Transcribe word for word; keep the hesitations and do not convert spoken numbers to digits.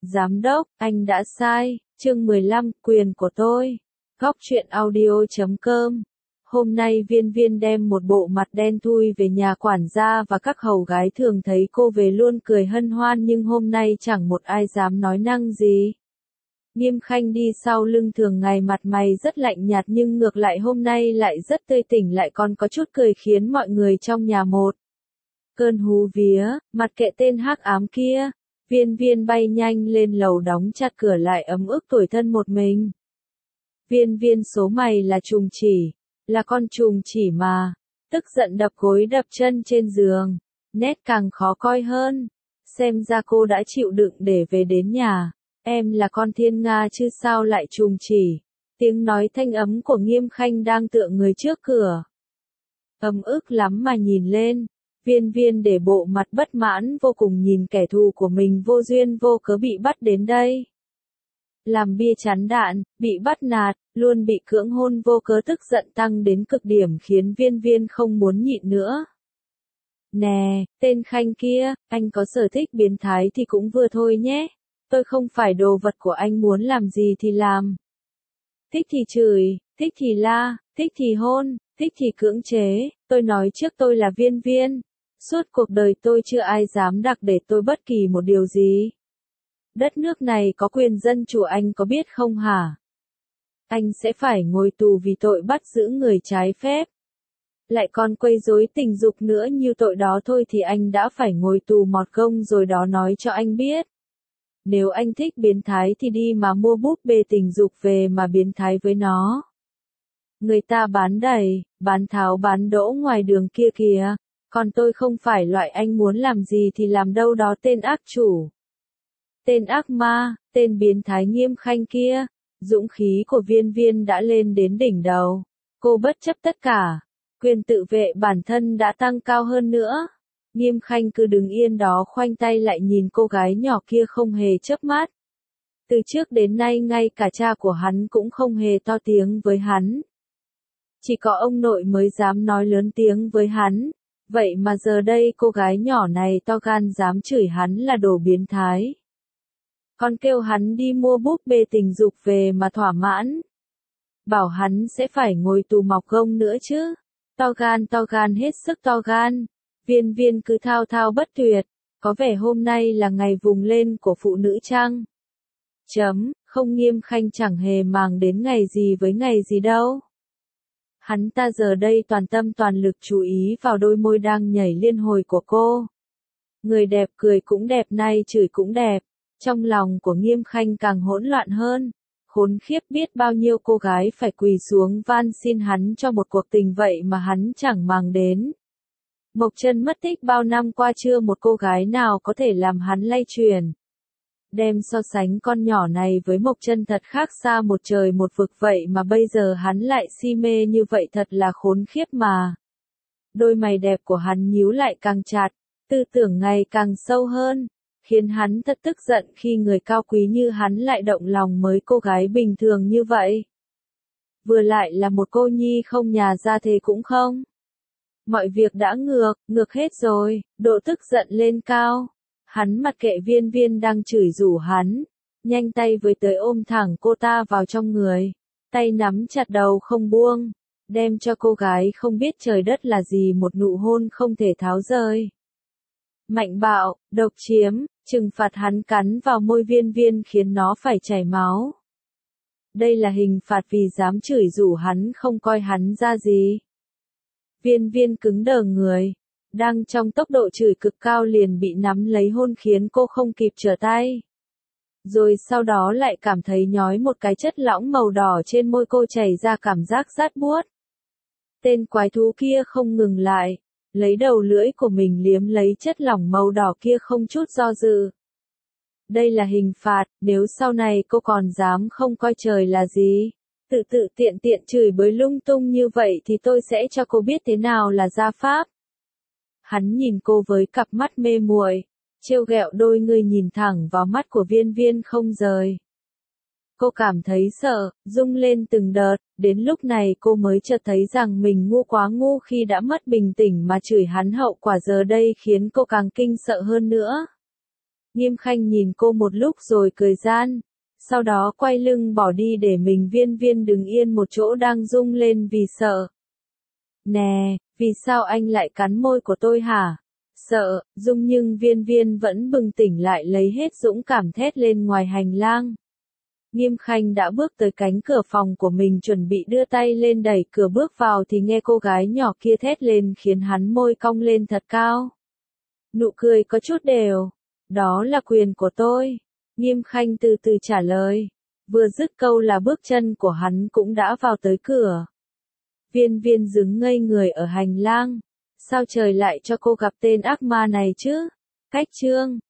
Giám đốc, anh đã sai. Chương mười lăm, quyền của tôi. Góc truyện audio chấm com. Hôm nay Viên Viên đem một bộ mặt đen thui về nhà quản gia và các hầu gái thường thấy cô về luôn cười hân hoan, nhưng hôm nay chẳng một ai dám nói năng gì. Nghiêm Khanh đi sau lưng thường ngày mặt mày rất lạnh nhạt, nhưng ngược lại hôm nay lại rất tươi tỉnh, lại còn có chút cười khiến mọi người trong nhà một cơn hú vía. Mặt kệ tên hắc ám kia. Viên Viên bay nhanh lên lầu đóng chặt cửa lại, ấm ức tủi thân một mình. Viên Viên số mày là trùng chỉ, là con trùng chỉ mà. Tức giận đập gối đập chân trên giường, nét càng khó coi hơn. Xem ra cô đã chịu đựng để về đến nhà. Em là con thiên nga chứ sao lại trùng chỉ. Tiếng nói thanh ấm của Nghiêm Khanh đang tựa người trước cửa. Ấm ức lắm mà nhìn lên. Viên Viên để bộ mặt bất mãn vô cùng, nhìn kẻ thù của mình vô duyên vô cớ bị bắt đến đây. Làm bia chắn đạn, bị bắt nạt, luôn bị cưỡng hôn vô cớ, tức giận tăng đến cực điểm khiến Viên Viên không muốn nhịn nữa. Nè, tên Khanh kia, anh có sở thích biến thái thì cũng vừa thôi nhé. Tôi không phải đồ vật của anh, muốn làm gì thì làm. Thích thì chửi, thích thì la, thích thì hôn, thích thì cưỡng chế. Tôi nói trước tôi là Viên Viên. Suốt cuộc đời tôi chưa ai dám đặc để tôi bất kỳ một điều gì. Đất nước này có quyền dân chủ, anh có biết không hả? Anh sẽ phải ngồi tù vì tội bắt giữ người trái phép. Lại còn quấy rối tình dục nữa, như tội đó thôi thì anh đã phải ngồi tù mọt gông rồi đó, nói cho anh biết. Nếu anh thích biến thái thì đi mà mua búp bê tình dục về mà biến thái với nó. Người ta bán đầy, bán tháo bán đỗ ngoài đường kia kìa. Còn tôi không phải loại anh muốn làm gì thì làm đâu đó, tên ác chủ. Tên ác ma, tên biến thái Nghiêm Khanh kia. Dũng khí của Viên Viên đã lên đến đỉnh đầu. Cô bất chấp tất cả. Quyền tự vệ bản thân đã tăng cao hơn nữa. Nghiêm Khanh cứ đứng yên đó khoanh tay lại nhìn cô gái nhỏ kia không hề chớp mắt. Từ trước đến nay ngay cả cha của hắn cũng không hề to tiếng với hắn. Chỉ có ông nội mới dám nói lớn tiếng với hắn. Vậy mà giờ đây cô gái nhỏ này to gan dám chửi hắn là đồ biến thái. Còn kêu hắn đi mua búp bê tình dục về mà thỏa mãn. Bảo hắn sẽ phải ngồi tù mọc gông nữa chứ. To gan to gan hết sức to gan. Viên Viên cứ thao thao bất tuyệt. Có vẻ hôm nay là ngày vùng lên của phụ nữ chăng? Chấm, không, Nghiêm Khanh chẳng hề màng đến ngày gì với ngày gì đâu. Hắn ta giờ đây toàn tâm toàn lực chú ý vào đôi môi đang nhảy liên hồi của cô. Người đẹp cười cũng đẹp, nay chửi cũng đẹp. Trong lòng của Nghiêm Khanh càng hỗn loạn hơn. Khốn khiếp, biết bao nhiêu cô gái phải quỳ xuống van xin hắn cho một cuộc tình, vậy mà hắn chẳng màng đến. Mộc Chân mất tích bao năm qua chưa một cô gái nào có thể làm hắn lay chuyển. Đem so sánh con nhỏ này với Mộc Chân thật khác xa một trời một vực, vậy mà bây giờ hắn lại si mê như vậy, thật là khốn khiếp mà. Đôi mày đẹp của hắn nhíu lại càng chặt, tư tưởng ngày càng sâu hơn, khiến hắn thật tức giận khi người cao quý như hắn lại động lòng mới cô gái bình thường như vậy. Vừa lại là một cô nhi không nhà ra thế cũng không. Mọi việc đã ngược, ngược hết rồi, độ tức giận lên cao. Hắn mặc kệ Viên Viên đang chửi rủa hắn, nhanh tay với tới ôm thẳng cô ta vào trong người, tay nắm chặt đầu không buông, đem cho cô gái không biết trời đất là gì một nụ hôn không thể tháo rời. Mạnh bạo, độc chiếm, trừng phạt hắn cắn vào môi Viên Viên khiến nó phải chảy máu. Đây là hình phạt vì dám chửi rủa hắn, không coi hắn ra gì. Viên Viên cứng đờ người, đang trong tốc độ chửi cực cao liền bị nắm lấy hôn khiến cô không kịp trở tay. Rồi sau đó lại cảm thấy nhói một cái chất lỏng màu đỏ trên môi cô chảy ra, cảm giác rát buốt. Tên quái thú kia không ngừng lại, lấy đầu lưỡi của mình liếm lấy chất lỏng màu đỏ kia không chút do dự. Đây là hình phạt, nếu sau này cô còn dám không coi trời là gì, tự tự tiện tiện chửi bới lung tung như vậy thì tôi sẽ cho cô biết thế nào là gia pháp. Hắn nhìn cô với cặp mắt mê muội, trêu ghẹo, đôi người nhìn thẳng vào mắt của Viên Viên không rời. Cô cảm thấy sợ, rung lên từng đợt, đến lúc này cô mới chợt thấy rằng mình ngu quá ngu khi đã mất bình tĩnh mà chửi hắn, hậu quả giờ đây khiến cô càng kinh sợ hơn nữa. Nghiêm Khanh nhìn cô một lúc rồi cười gian. Sau đó quay lưng bỏ đi để mình Viên Viên đứng yên một chỗ đang rung lên vì sợ. Nè, vì sao anh lại cắn môi của tôi hả? Sợ, Dung nhưng Viên Viên vẫn bừng tỉnh lại lấy hết dũng cảm thét lên ngoài hành lang. Nghiêm Khanh đã bước tới cánh cửa phòng của mình chuẩn bị đưa tay lên đẩy cửa bước vào thì nghe cô gái nhỏ kia thét lên khiến hắn môi cong lên thật cao. Nụ cười có chút đều. Đó là quyền của tôi. Nghiêm Khanh từ từ trả lời. Vừa dứt câu là bước chân của hắn cũng đã vào tới cửa. Viên Viên đứng ngây người ở hành lang. Sao trời lại cho cô gặp tên ác ma này chứ? Cách chương